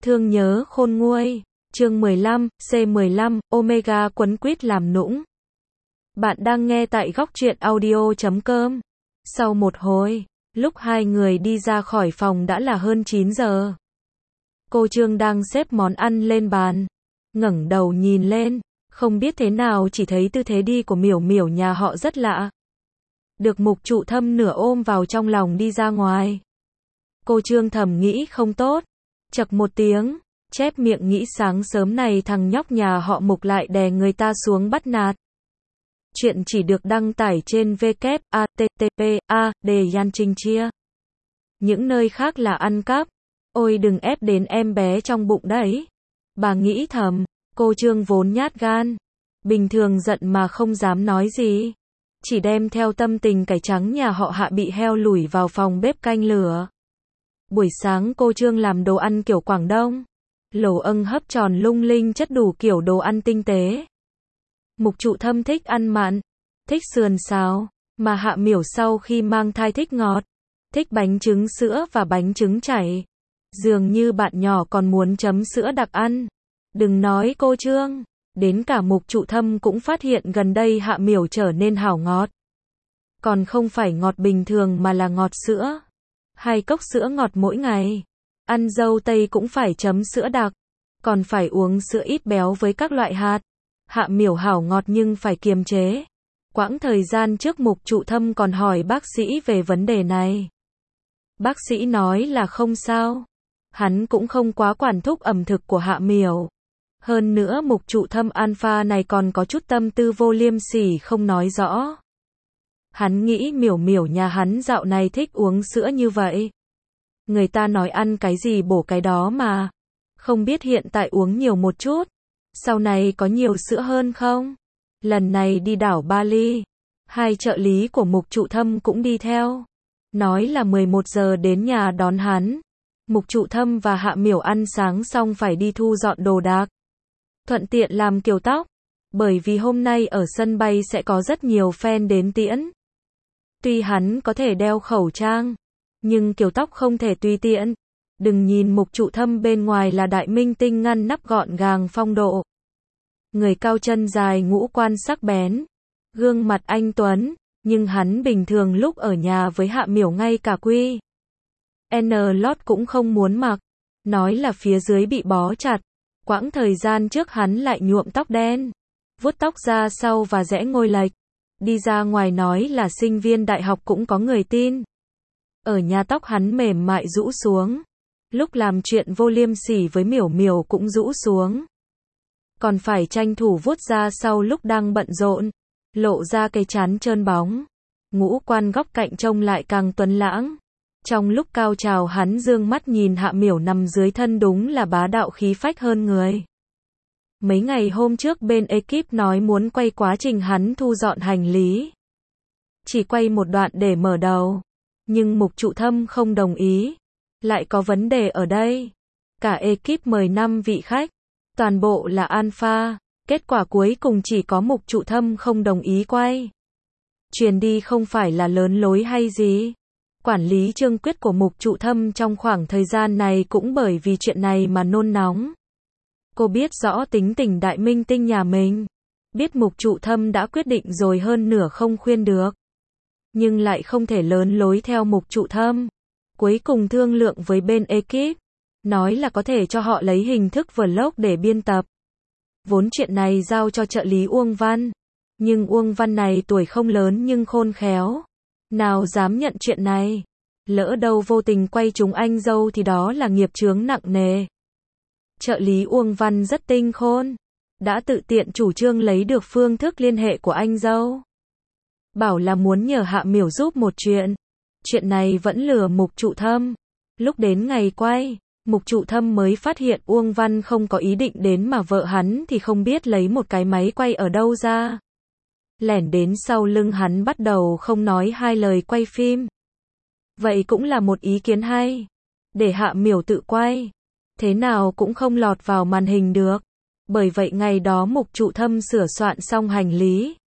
Thương nhớ khôn nguôi. Chương 15, C15, Omega quấn quýt làm nũng. Bạn đang nghe tại góc truyện audio.com. Sau một hồi, lúc hai người đi ra khỏi phòng đã là hơn 9 giờ. Cô Trương đang xếp món ăn lên bàn. Ngẩng đầu nhìn lên, không biết thế nào chỉ thấy tư thế đi của Miểu Miểu nhà họ rất lạ. Được Mục Trụ Thâm nửa ôm vào trong lòng đi ra ngoài. Cô Trương thầm nghĩ không tốt. Chậc một tiếng, chép miệng nghĩ sáng sớm này thằng nhóc nhà họ Mục lại đè người ta xuống bắt nạt. Chuyện chỉ được đăng tải trên www.http://a đề Yan Trình chia. Những nơi khác là ăn cắp. Ôi đừng ép đến em bé trong bụng đấy. Bà nghĩ thầm, cô Trương vốn nhát gan. Bình thường giận mà không dám nói gì. Chỉ đem theo tâm tình cải trắng nhà họ Hạ bị heo lủi vào phòng bếp canh lửa. Buổi sáng cô Trương làm đồ ăn kiểu Quảng Đông. Lẩu âng hấp tròn lung linh chất đủ kiểu đồ ăn tinh tế. Mục Trụ Thâm thích ăn mặn, thích sườn xào, mà Hạ Miểu sau khi mang thai thích ngọt, thích bánh trứng sữa và bánh trứng chảy. Dường như bạn nhỏ còn muốn chấm sữa đặc ăn. Đừng nói cô Trương, đến cả Mục Trụ Thâm cũng phát hiện gần đây Hạ Miểu trở nên hảo ngọt. Còn không phải ngọt bình thường mà là ngọt sữa. 2 cốc sữa ngọt mỗi ngày. Ăn dâu tây cũng phải chấm sữa đặc. Còn phải uống sữa ít béo với các loại hạt. Hạ Miểu hảo ngọt nhưng phải kiềm chế. Quãng thời gian trước Mục Trụ Thâm còn hỏi bác sĩ về vấn đề này. Bác sĩ nói là không sao. Hắn cũng không quá quản thúc ẩm thực của Hạ Miểu. Hơn nữa Mục Trụ Thâm alpha này còn có chút tâm tư vô liêm sỉ không nói rõ. Hắn nghĩ Miểu Miểu nhà hắn dạo này thích uống sữa như vậy. Người ta nói ăn cái gì bổ cái đó mà. Không biết hiện tại uống nhiều một chút. Sau này có nhiều sữa hơn không? Lần này đi đảo Bali. 2 trợ lý của Mục Trụ Thâm cũng đi theo. Nói là 11 giờ đến nhà đón hắn. Mục Trụ Thâm và Hạ Miểu ăn sáng xong phải đi thu dọn đồ đạc. Thuận tiện làm kiểu tóc. Bởi vì hôm nay ở sân bay sẽ có rất nhiều fan đến tiễn. Tuy hắn có thể đeo khẩu trang, nhưng kiểu tóc không thể tùy tiện. Đừng nhìn Mục Trụ Thâm bên ngoài là đại minh tinh ngăn nắp gọn gàng phong độ. Người cao chân dài ngũ quan sắc bén, gương mặt anh tuấn, nhưng hắn bình thường lúc ở nhà với Hạ Miểu ngay cả quy N lót cũng không muốn mặc, nói là phía dưới bị bó chặt. Quãng thời gian trước hắn lại nhuộm tóc đen, vuốt tóc ra sau và rẽ ngôi lệch. Đi ra ngoài nói là sinh viên đại học cũng có người tin. Ở nhà tóc hắn mềm mại rũ xuống. Lúc làm chuyện vô liêm sỉ với Miểu Miểu cũng rũ xuống. Còn phải tranh thủ vuốt ra sau lúc đang bận rộn. Lộ ra cái trán trơn bóng. Ngũ quan góc cạnh trông lại càng tuấn lãng. Trong lúc cao trào hắn dương mắt nhìn Hạ Miểu nằm dưới thân đúng là bá đạo khí phách hơn người. Mấy ngày hôm trước bên ekip nói muốn quay quá trình hắn thu dọn hành lý. Chỉ quay một đoạn để mở đầu. Nhưng Mục Trụ Thâm không đồng ý. Lại có vấn đề ở đây. Cả ekip mời 5 vị khách. Toàn bộ là alpha. Kết quả cuối cùng chỉ có Mục Trụ Thâm không đồng ý quay. Truyền đi không phải là lớn lối hay gì. Quản lý Trương Quyết của Mục Trụ Thâm trong khoảng thời gian này cũng bởi vì chuyện này mà nôn nóng. Cô biết rõ tính tình đại minh tinh nhà mình. Biết Mục Trụ Thâm đã quyết định rồi hơn nửa không khuyên được. Nhưng lại không thể lớn lối theo Mục Trụ Thâm. Cuối cùng thương lượng với bên ekip. Nói là có thể cho họ lấy hình thức vlog để biên tập. Vốn chuyện này giao cho trợ lý Uông Văn. Nhưng Uông Văn này tuổi không lớn nhưng khôn khéo. Nào dám nhận chuyện này. Lỡ đâu vô tình quay trúng anh dâu thì đó là nghiệp chướng nặng nề. Trợ lý Uông Văn rất tinh khôn. Đã tự tiện chủ trương lấy được phương thức liên hệ của anh dâu. Bảo là muốn nhờ Hạ Miểu giúp một chuyện. Chuyện này vẫn lừa Mục Trụ Thâm. Lúc đến ngày quay, Mục Trụ Thâm mới phát hiện Uông Văn không có ý định đến mà vợ hắn thì không biết lấy một cái máy quay ở đâu ra. Lẻn đến sau lưng hắn bắt đầu không nói hai lời quay phim. Vậy cũng là một ý kiến hay. Để Hạ Miểu tự quay. Thế nào cũng không lọt vào màn hình được. Bởi vậy ngày đó Mục Trụ Thâm sửa soạn xong hành lý.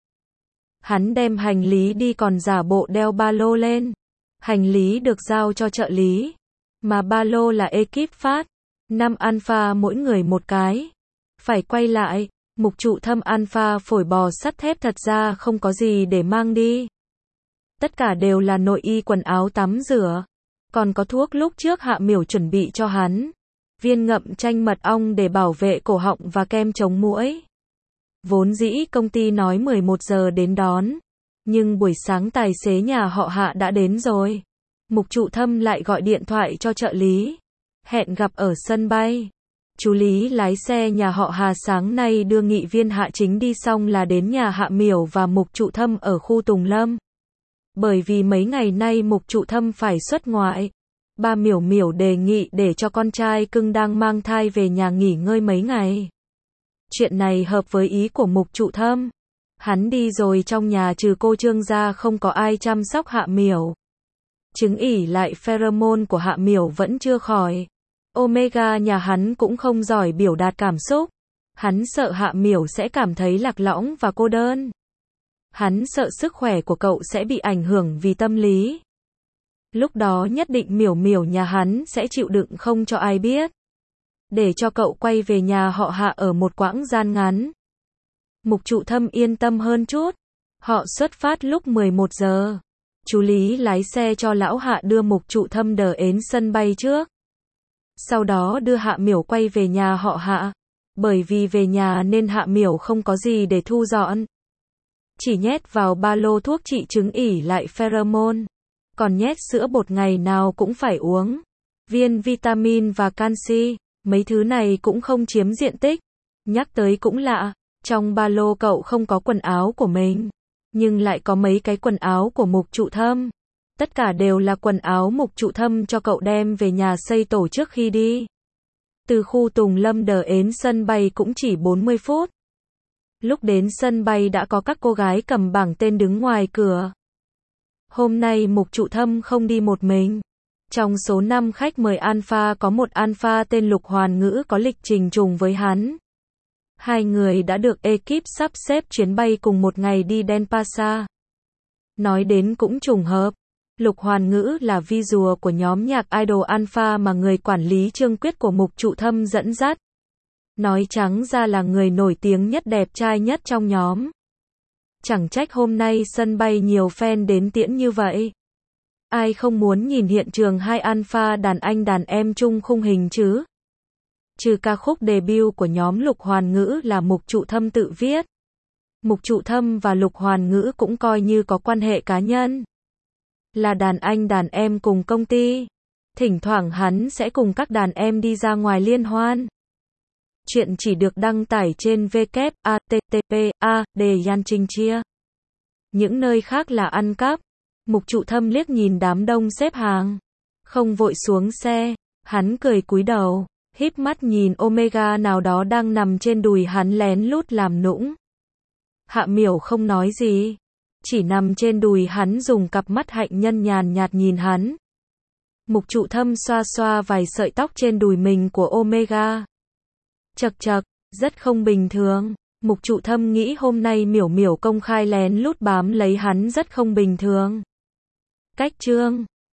Hắn đem hành lý đi còn giả bộ đeo ba lô lên. Hành lý được giao cho trợ lý. Mà ba lô là ekip phát. 5 alpha mỗi người một cái. Phải quay lại, Mục Trụ Thâm alpha phổi bò sắt thép thật ra không có gì để mang đi. Tất cả đều là nội y quần áo tắm rửa. Còn có thuốc lúc trước Hạ Miểu chuẩn bị cho hắn. Viên ngậm chanh mật ong để bảo vệ cổ họng và kem chống muỗi. Vốn dĩ công ty nói 11 giờ đến đón. Nhưng buổi sáng tài xế nhà họ Hạ đã đến rồi. Mục Trụ Thâm lại gọi điện thoại cho trợ lý. Hẹn gặp ở sân bay. Chú Lý lái xe nhà họ Hà sáng nay đưa nghị viên Hạ Chính đi xong là đến nhà Hạ Miểu và Mục Trụ Thâm ở khu Tùng Lâm. Bởi vì mấy ngày nay Mục Trụ Thâm phải xuất ngoại. Ba Miểu Miểu đề nghị để cho con trai cưng đang mang thai về nhà nghỉ ngơi mấy ngày. Chuyện này hợp với ý của Mục Trụ Thâm. Hắn đi rồi trong nhà trừ cô Trương ra không có ai chăm sóc Hạ Miểu. Chứng ỉ lại pheromone của Hạ Miểu vẫn chưa khỏi. Omega nhà hắn cũng không giỏi biểu đạt cảm xúc. Hắn sợ Hạ Miểu sẽ cảm thấy lạc lõng và cô đơn. Hắn sợ sức khỏe của cậu sẽ bị ảnh hưởng vì tâm lý. Lúc đó nhất định Miểu Miểu nhà hắn sẽ chịu đựng không cho ai biết. Để cho cậu quay về nhà họ Hạ ở một quãng gian ngắn. Mục Trụ Thâm yên tâm hơn chút. Họ xuất phát lúc 11 giờ. Chú Lý lái xe cho lão Hạ đưa Mục Trụ Thâm đến sân bay trước. Sau đó đưa Hạ Miểu quay về nhà họ Hạ. Bởi vì về nhà nên Hạ Miểu không có gì để thu dọn. Chỉ nhét vào ba lô thuốc trị chứng ỉ lại pheromone. Còn nhét sữa bột ngày nào cũng phải uống. Viên vitamin và canxi, mấy thứ này cũng không chiếm diện tích. Nhắc tới cũng lạ, trong ba lô cậu không có quần áo của mình. Nhưng lại có mấy cái quần áo của Mục Trụ Thâm. Tất cả đều là quần áo Mục Trụ Thâm cho cậu đem về nhà xây tổ trước khi đi. Từ khu Tùng Lâm đến sân bay cũng chỉ 40 phút. Lúc đến sân bay đã có các cô gái cầm bảng tên đứng ngoài cửa. Hôm nay Mục Trụ Thâm không đi một mình. Trong số 5 khách mời alpha có một alpha tên Lục Hoàn Ngữ có lịch trình trùng với hắn. Hai người đã được ekip sắp xếp chuyến bay cùng một ngày đi Denpasar. Nói đến cũng trùng hợp. Lục Hoàn Ngữ là visual của nhóm nhạc idol alpha mà người quản lý Trương Quyết của Mục Trụ Thâm dẫn dắt. Nói trắng ra là người nổi tiếng nhất đẹp trai nhất trong nhóm. Chẳng trách hôm nay sân bay nhiều fan đến tiễn như vậy. Ai không muốn nhìn hiện trường hai alpha đàn anh đàn em chung khung hình chứ? Trừ ca khúc debut của nhóm Lục Hoàn Ngữ là Mục Trụ Thâm tự viết. Mục Trụ Thâm và Lục Hoàn Ngữ cũng coi như có quan hệ cá nhân. Là đàn anh đàn em cùng công ty. Thỉnh thoảng hắn sẽ cùng các đàn em đi ra ngoài liên hoan. Chuyện chỉ được đăng tải trên www.http://de Yan Trinh Chia. Những nơi khác là ăn cắp. Mục Trụ Thâm liếc nhìn đám đông xếp hàng. Không vội xuống xe. Hắn cười cúi đầu. Híp mắt nhìn Omega nào đó đang nằm trên đùi hắn lén lút làm nũng. Hạ Miểu không nói gì. Chỉ nằm trên đùi hắn dùng cặp mắt hạnh nhân nhàn nhạt nhìn hắn. Mục Trụ Thâm xoa xoa vài sợi tóc trên đùi mình của Omega. Chậc chậc, rất không bình thường. Mục Trụ Thâm nghĩ hôm nay Miểu Miểu công khai lén lút bám lấy hắn rất không bình thường. Cách chương